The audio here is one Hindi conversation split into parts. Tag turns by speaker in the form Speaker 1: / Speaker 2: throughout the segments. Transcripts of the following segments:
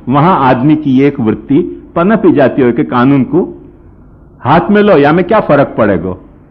Speaker 1: वहां आदमी की एक वृत्ति पनप ही जाती हो कि कानून को हाथ में लो या में क्या फर्क पड़ेगा।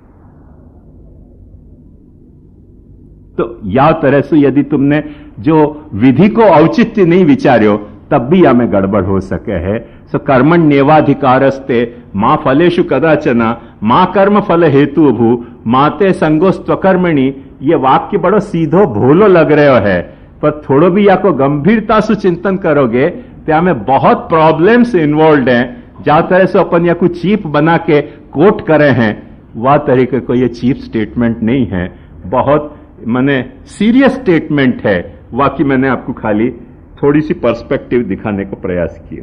Speaker 1: तो या तरह से यदि तुमने जो विधि को औचित्य नहीं विचार्यो तब भी या में गड़बड़ हो सके है। सो कर्मण्येवाधिकारस्ते मां फलेषु कदाचना मां कर्म फल हेतु भू माते संगोस्त्वकर्मणि। ये वाक्य बड़ो सीधो भोलो लग रहे है, पर थोड़ो भी या को गंभीरता से चिंतन करोगे तो हमें बहुत प्रॉब्लम्स इन्वॉल्व हैं। जा तरह से अपन या कुछ चीप बना के कोट करे हैं, वह तरीके को ये चीप स्टेटमेंट नहीं है, बहुत माने सीरियस स्टेटमेंट है। वाकई मैंने आपको खाली थोड़ी सी पर्सपेक्टिव दिखाने का प्रयास किया।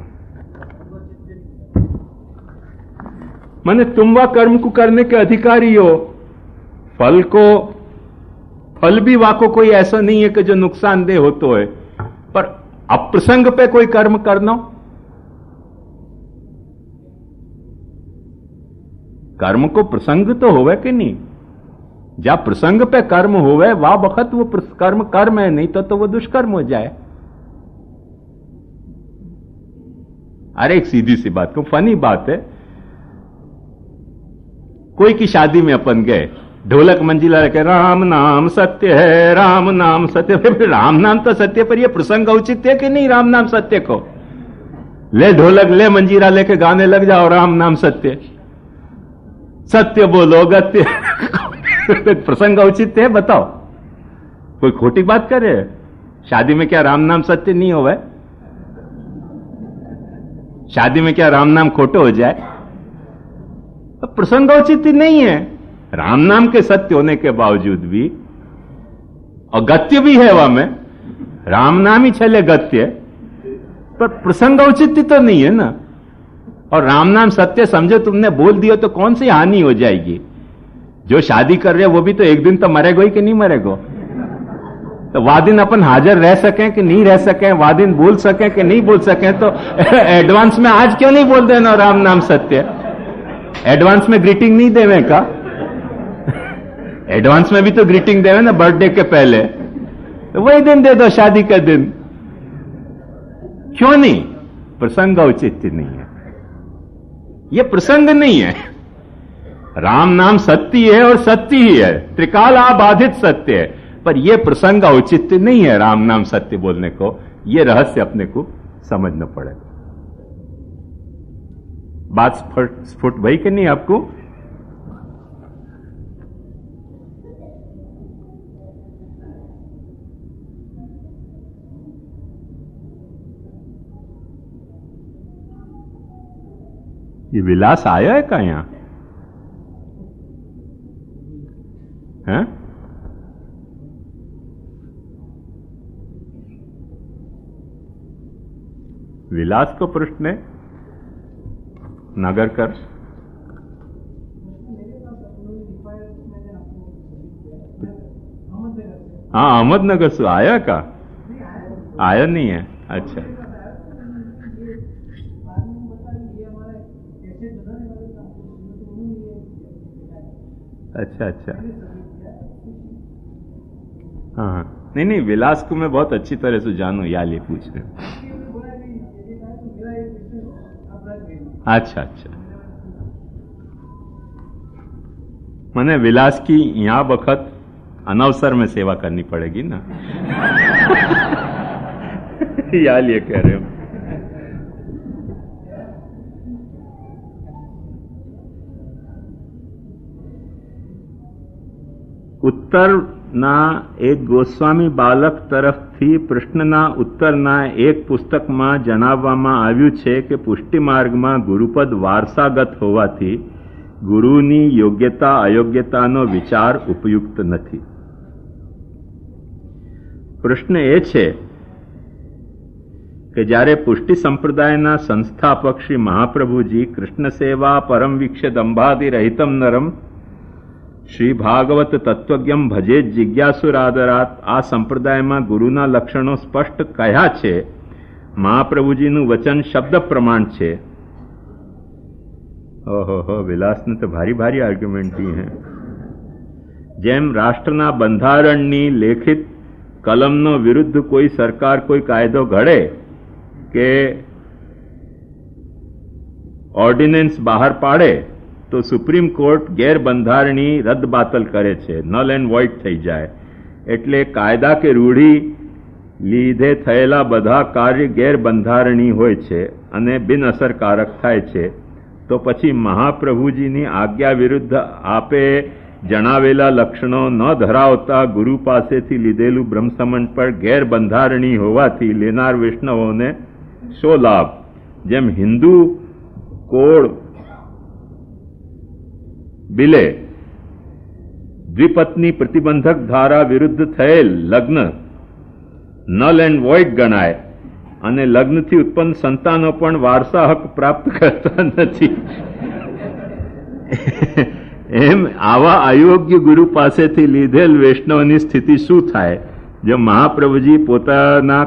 Speaker 1: माने तुम वह कर्म को करने के अधिकारी हो, फल भी वाको कोई ऐसा नहीं है कि जो नुकसानदेह हो तो है, पर अप्रसंग पे कोई कर्म करना, कर्म को प्रसंग तो होवे कि नहीं। जब प्रसंग पे कर्म होवे वह वक्त वो कर्म है, नहीं तो वो दुष्कर्म हो जाए। अरे एक सीधी सी बात को फनी बात है, कोई की शादी में अपन गए, ढोलक मंजिला लेके राम नाम सत्य है, राम नाम सत्य है। राम नाम तो सत्य, पर ये प्रसंग औचित्य है कि नहीं राम नाम सत्य को। ले ढोलक ले मंजीरा लेके गाने लग जाओ राम नाम सत्य, सत्य बोलो गत्य। प्रसंग औचित्य है बताओ, कोई खोटी बात करे। शादी में क्या राम नाम सत्य नहीं होवे? शादी में क्या राम नाम खोटो हो जाए? प्रसंग औचित्य नहीं है। राम नाम के सत्य होने के बावजूद भी, और गत्य भी है वह में, राम नाम ही चले गत्य, पर प्रसंग औचित्य तो नहीं है ना। और राम नाम सत्य समझो तुमने बोल दिया तो कौन सी हानि हो जाएगी। जो शादी कर रहे वो भी तो एक दिन तो मरेगो ही कि नहीं मरेगो। तो वादिन अपन हाजिर रह सकें कि नहीं रह सकें, वादिन बोल सकें कि नहीं बोल सकें, तो एडवांस में आज क्यों नहीं बोल देना राम नाम सत्य। एडवांस में ग्रीटिंग नहीं देवे का? एडवांस में भी तो ग्रीटिंग देवे ना बर्थडे के पहले, तो वही दिन दे दो शादी का दिन। क्यों नहीं? प्रसंग औचित्य नहीं है, ये प्रसंग नहीं है। राम नाम सत्य है और सत्य ही है, त्रिकाल बाधित सत्य है, पर यह प्रसंग औचित्य नहीं है राम नाम सत्य बोलने को। यह रहस्य अपने को समझना पड़ेगा। बात स्फुट भई कि नहीं आपको? ये विलास आया है क्या यहां? है? विलास को प्रश्न है नागरकर। हाँ अहमदनगर से आया का? आया नहीं है? अच्छा अच्छा अच्छा। हाँ नहीं नहीं, विलास को मैं बहुत अच्छी तरह से जानू, या ले पूछ रहे। अच्छा अच्छा, मैंने विलास की यहां वक्त अनवसर में सेवा करनी पड़ेगी ना। या लिए कह रहे हो। उत्तर ना एक गोस्वामी बालक તરફથી પ્રશ્નના ઉત્તરના એક પુસ્તકમાં જણાવવામાં આવ્યું છે કે પુષ્ટિ માર્ગમાં ગુરુપદ વારસાગત હોવાથી ગુરુની યોગ્યતા અયોગ્યતાનો વિચાર ઉપયુક્ત નથી. પ્રશ્ન એ છે કે જ્યારે પુષ્ટિ સંપ્રદાયના સંસ્થાપક શ્રી મહાપ્રભુજી કૃષ્ણ સેવા પરમ વીક્ષ દંભાદિ રહિતમ નરમ શ્રી ભાગવત તત્વજ્ઞમ ભજે જિજ્ઞાસુરાદરાત આ સંપ્રદાયમાં ગુરુના લક્ષણો સ્પષ્ટ કહ્યા છે. મહાપ્રભુજીનું વચન શબ્દ પ્રમાણ છે. ઓહો, વિલાસને તો ભારી ભારી આર્ગ્યુમેન્ટ દી હે. જેમ રાષ્ટ્રના બંધારણની લેખિત કલમનો વિરુદ્ધ કોઈ સરકાર કોઈ કાયદો ઘડે કે ઓર્ડિનન્સ બહાર પાડે તો સુપ્રીમ કોર્ટ ગેરબંધારણી રદબાતલ કરે છે, નલ એન્ડ વોઇડ થઈ જાય. એટલે કાયદા કે રૂઢી લીધે થયેલા બધા કાર્ય ગેરબંધારણી હોય છે અને બિનઅસરકારક થાય છે. તો પછી મહાપ્રભુજીની આજ્ઞા વિરુદ્ધ આપે જણાવેલા લક્ષણો ન ધરાવતા ગુરુ પાસેથી લીધેલું બ્રહ્મસમન પર ગેરબંધારણી હોવાથી લેનાર વૈષ્ણવોને શો લાભ? જેમ હિન્દુ કોડ બિલે દ્વિપત્ની પ્રતિબંધક ધારા વિરુદ્ધ થયેલ લગ્ન નલ એન્ડ વોઇડ ગણાય અને લગ્નથી ઉત્પન્ન સંતાનો પણ વારસા હક પ્રાપ્ત કરતા નથી. એમ આવા અયોગ્ય ગુરુ પાસેથી લીધેલ વૈષ્ણવની સ્થિતિ શું થાય? જો મહાપ્રભુજી પોતાના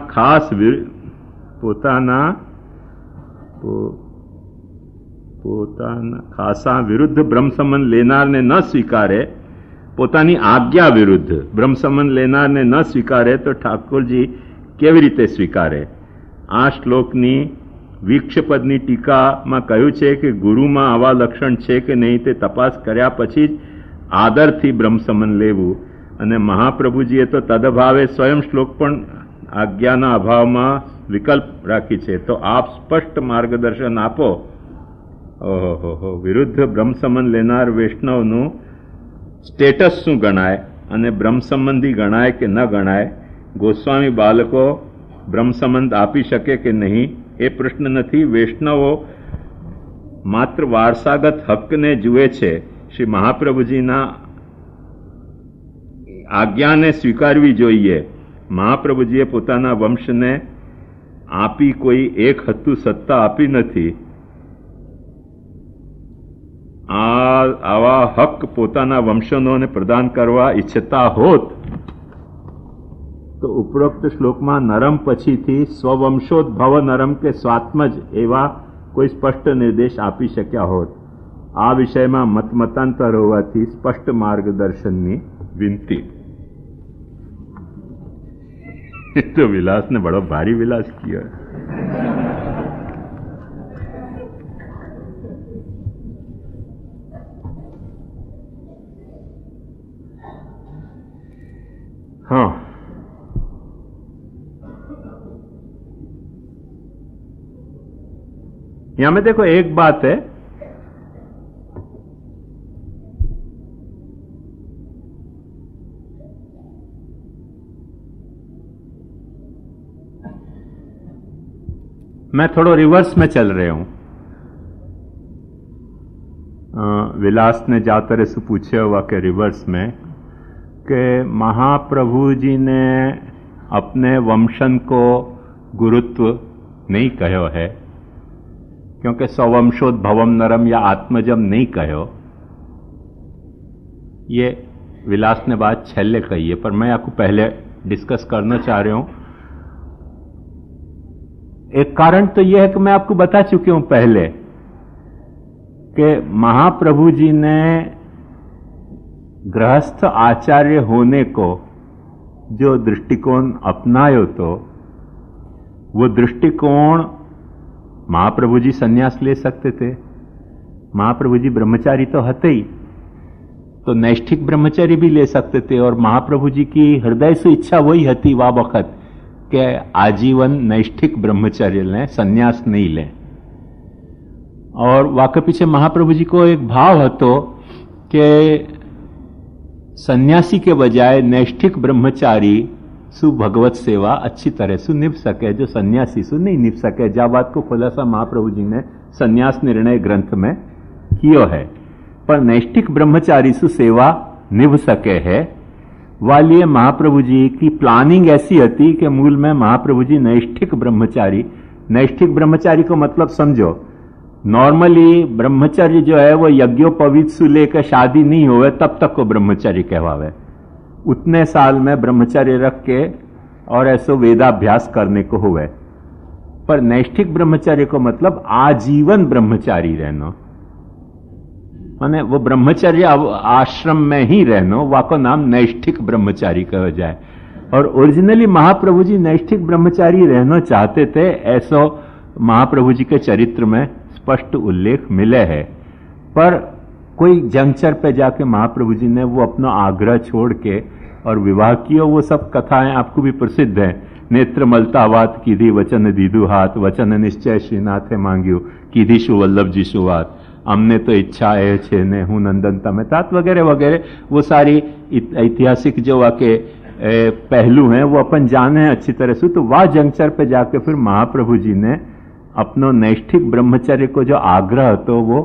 Speaker 1: ખાસા વિરુદ્ધ બ્રહ્મસમન લેનારને ન સ્વીકારે, પોતાની આજ્ઞા વિરુદ્ધ બ્રહ્મસમન લેનારને ન સ્વીકારે તો ઠાકોરજી કેવી રીતે સ્વીકારે? આ શ્લોકની વિક્ષપદની ટીકામાં કહ્યું છે કે ગુરુમાં આવા લક્ષણ છે કે નહીં તે તપાસ કર્યા પછી જ આદરથી બ્રહ્મસમન લેવું. અને મહાપ્રભુજીએ તો તદભાવે સ્વયં શ્લોક પણ આજ્ઞાના અભાવમાં વિકલ્પ રાખી છે. તો આપ સ્પષ્ટ માર્ગદર્શન આપો. ઓહો, વિરુદ્ધ બ્રહ્મસમન લેનાર વૈષ્ણવનું સ્ટેટસ શું ગણાય અને બ્રહ્મ સંબંધી ગણાય કે ન ગણાય? ગોસ્વામી બાળકો બ્રહ્મસંબંધ આપી શકે કે નહીં એ પ્રશ્ન નથી. વૈષ્ણવો માત્ર વારસાગત હકને જુએ છે. શ્રી મહાપ્રભુજીના આજ્ઞાને સ્વીકારવી જોઈએ. મહાપ્રભુજીએ પોતાના વંશને આપી કોઈ એક હતું સત્તા આપી નથી. આવા હક પોતાના વંશનોને પ્રદાન કરવા ઈચ્છતા હોત તો ઉપરોક્ત શ્લોકમાં નરમ પછીથી સ્વવંશોદ્ભવ નરમ કે સ્વાત્મજ એવા કોઈ સ્પષ્ટ નિર્દેશ આપી શક્યા હોત. આ વિષયમાં મતાંતર હોવાથી સ્પષ્ટ માર્ગદર્શનની વિનંતી. તો વિલાસ ને બડો ભારી વિલાસ કિયો. हाँ, यहां में देखो एक बात है, मैं थोड़ा रिवर्स में चल रहे हूं. विलास ने जातर से पूछे हुआ कि रिवर्स में कि महाप्रभु जी ने अपने वंशन को गुरुत्व नहीं कहो है, क्योंकि स्ववंशोद्भवम नरम या आत्मजम नहीं कहो. ये विलास ने बात छेले कही है, पर मैं आपको पहले डिस्कस करना चाह रहा हूं. एक कारण तो यह है कि मैं आपको बता चुकी हूं पहले कि महाप्रभु जी ने गृहस्थ आचार्य होने को जो दृष्टिकोण अपनायो तो वो दृष्टिकोण महाप्रभु जी संन्यास ले सकते थे. महाप्रभु जी ब्रह्मचारी तो हते ही, तो नैष्ठिक ब्रह्मचारी भी ले सकते थे. और महाप्रभु जी की हृदय से इच्छा वही हती वा वक्त कि आजीवन नैष्ठिक ब्रह्मचर्य लें, संन्यास नहीं लें. और वाके पीछे महाप्रभु जी को एक भाव हतो कि सन्यासी के बजाय नैष्ठिक ब्रह्मचारी सु भगवत सेवा अच्छी तरह से निभ सके, जो सन्यासी सु नहीं निभ सके. जा बात को खुलासा महाप्रभु जी ने सन्यास निर्णय ग्रंथ में कियो है. पर नैष्ठिक ब्रह्मचारी सु सेवा निभ सके है वाली महाप्रभु जी की प्लानिंग ऐसी थी कि मूल में महाप्रभु जी नैष्ठिक ब्रह्मचारी को मतलब समझो, नॉर्मली ब्रह्मचर्य जो है वो यज्ञोपवीत से लेकर शादी नहीं होवे तब तक को ब्रह्मचर्य कहवावे. उतने साल में ब्रह्मचर्य रख के और ऐसो वेदाभ्यास करने को हुए. पर नैष्ठिक ब्रह्मचर्य को मतलब आजीवन ब्रह्मचारी रहना, माने वो ब्रह्मचर्य आश्रम में ही रहना, वाको नाम नैष्ठिक ब्रह्मचारी कहा जाए. और ओरिजिनली महाप्रभु जी नैष्ठिक ब्रह्मचारी रहना चाहते थे, ऐसा महाप्रभु जी के चरित्र में स्पष्ट उल्लेख मिले है। पर कोई जंक्चर पे जाके महाप्रभु जी ने वो अपना आग्रह छोड़ के और विवाह किया। वो सब कथाएं आपको भी प्रसिद्ध हैं। नेत्र मलतावात कीधी वचन दीदू हाथ, वचन निश्चय श्रीनाथे मांग्यू कीधी शु वल्लभ जी शुवात, हमने तो इच्छा है छेने हूं नंदन तमेतात वगैरह वगैरह। वो सारी ऐतिहासिक जो वाके पहलू हैं वो अपन जाने हैं अच्छी तरह से। तो वह जंक्चर पे जाके फिर महाप्रभु जी ने अपनो नैष्ठिक ब्रह्मचर्य को जो आग्रह तो वो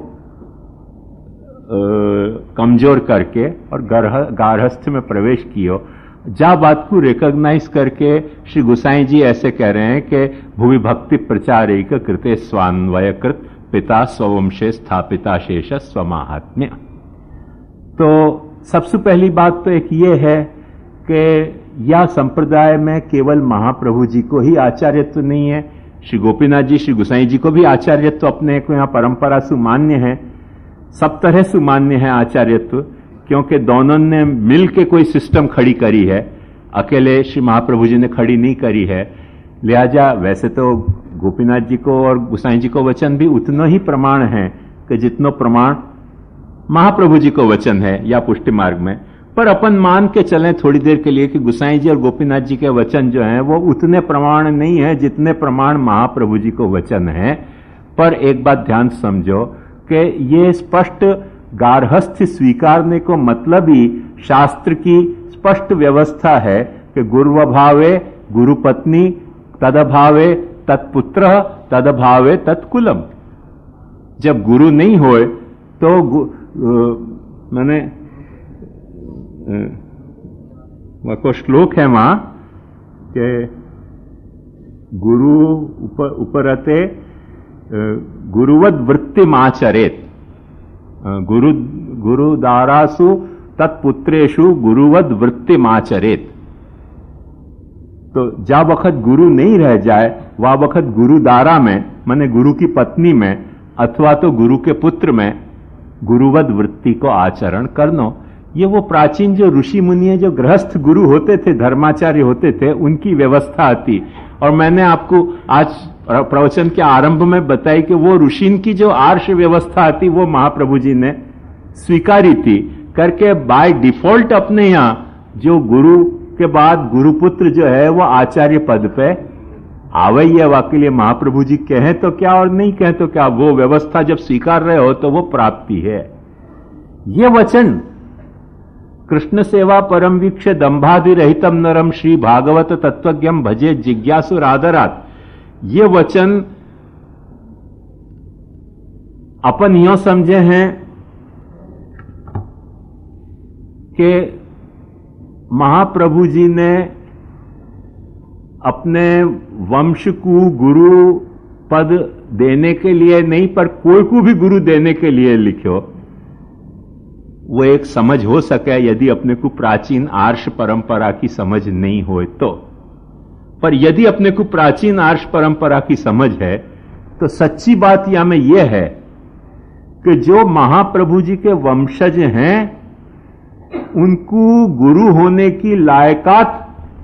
Speaker 1: कमजोर करके और गारहस्थ में प्रवेश कियो। जा बात को रिकॉग्नाइज करके श्री गोसाई जी ऐसे कह रहे हैं कि भुवि भक्ति प्रचारिक कृते स्वान्वयकृत पिता स्ववंशे स्थापिता शेष स्वमाहात्म्य। तो सबसे पहली बात तो एक ये है कि यह संप्रदाय में केवल महाप्रभु जी को ही आचार्यत्व नहीं है, श्री गोपीनाथ जी श्री गोसाई जी को भी आचार्यत्व अपने को यहां परंपरा सुमान्य है, सब तरह सुमान्य है आचार्यत्व, क्योंकि दोनों ने मिल के कोई सिस्टम खड़ी करी है, अकेले श्री महाप्रभु जी ने खड़ी नहीं करी है। लिहाजा वैसे तो गोपीनाथ जी को और गोसाई जी को वचन भी उतना ही प्रमाण है कि जितनो प्रमाण महाप्रभु जी को वचन है या पुष्टि मार्ग में। पर अपन मान के चलें थोड़ी देर के लिए कि गोसाई जी और गोपीनाथ जी के वचन जो हैं वो उतने प्रमाण नहीं है जितने प्रमाण महाप्रभु जी को वचन है। पर एक बात ध्यान समझो कि ये स्पष्ट गार्हस्थ्य स्वीकारने को मतलब ही शास्त्र की स्पष्ट व्यवस्था है कि गुरुवभावे गुरुपत्नी तदभावे तत्पुत्र तदभावे तत्कुलम। जब गुरु नहीं होए तो मैंने को श्लोक है वहां कि गुरु उपरते गुरुवद वृत्तिमाचरेत, गुरुदारासु तत्पुत्रेषु गुरुवद वृत्तिमाचरेत। तो जा वक्त गुरु नहीं रह जाए वह वक्त गुरुदारा में माने गुरु की पत्नी में अथवा तो गुरु के पुत्र में गुरुवद वृत्ति को आचरण करनो। ये वो प्राचीन जो ऋषि मुनि जो गृहस्थ गुरु होते थे, धर्माचार्य होते थे, उनकी व्यवस्था आती। और मैंने आपको आज प्रवचन के आरंभ में बताई कि वो ऋषि की जो आर्ष व्यवस्था आती वो महाप्रभु जी ने स्वीकारी थी करके बाय डिफॉल्ट अपने यहां जो गुरु के बाद गुरुपुत्र जो है वो आचार्य पद पे आवे ही है। वाकई लिए महाप्रभु जी कहें तो क्या और नहीं कहें तो क्या, वो व्यवस्था जब स्वीकार रहे हो तो वो प्राप्ति है। ये वचन कृष्ण सेवा परम वीक्ष दंभादि रहितम नरम श्री भागवत तत्वज्ञम भजे जिज्ञासु राधरात, ये वचन अपन यो समझे हैं कि महाप्रभु जी ने अपने वंश को गुरु पद देने के लिए नहीं पर कोई को भी गुरु देने के लिए लिखो। वो एक समझ हो सके यदि अपने को प्राचीन आर्ष परंपरा की समझ नहीं हो तो। पर यदि अपने को प्राचीन आर्ष परंपरा की समझ है तो सच्ची बात या में यह है कि जो महाप्रभु जी के वंशज हैं उनको गुरु होने की लायकात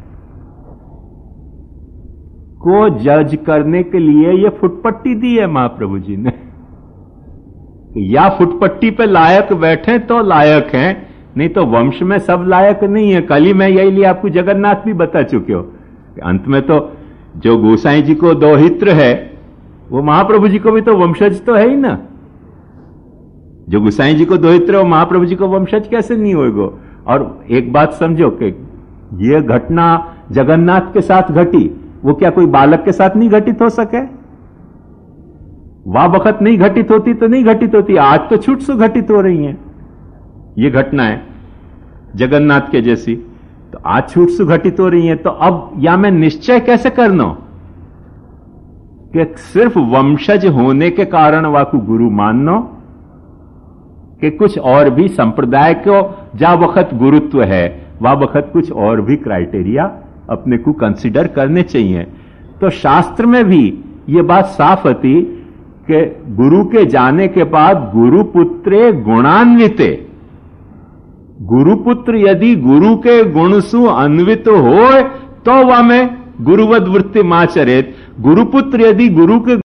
Speaker 1: को जज करने के लिए यह फुटपट्टी दी है महाप्रभु जी ने। या फुटपट्टी पे लायक बैठे तो लायक हैं, नहीं तो वंश में सब लायक नहीं है। कल ही मैं यही लिए आपको जगन्नाथ भी बता चुके हो। अंत में तो जो गोसाई जी को दोहित्र है वो महाप्रभु जी को भी तो वंशज तो है ही ना। जो गोसाई जी को दोहित्र है वो महाप्रभु जी को वंशज कैसे नहीं होगा। और एक बात समझो कि यह घटना जगन्नाथ के साथ घटी, वो क्या कोई बालक के साथ नहीं घटित हो सके? वह वक्त नहीं घटित होती तो नहीं घटित होती, आज तो छूट से घटित हो रही हैं ये घटनाएं जगन्नाथ के जैसी, तो आज छूट से घटित हो रही हैं। तो अब या मैं निश्चय कैसे करना कि सिर्फ वंशज होने के कारण वाकु गुरु माननो कि कुछ और भी संप्रदाय को जा वक्त गुरुत्व है वह वक्त कुछ और भी क्राइटेरिया अपने को कंसीडर करने चाहिए। तो शास्त्र में भी ये बात साफ होती कि गुरु के जाने के बाद गुरु पुत्रे गुणान्विते, गुरुपुत्र यदि गुरु के गुण सु अन्वित हो तो वह में गुरुवद वृत्ति माचरेत। गुरुपुत्र यदि गुरु के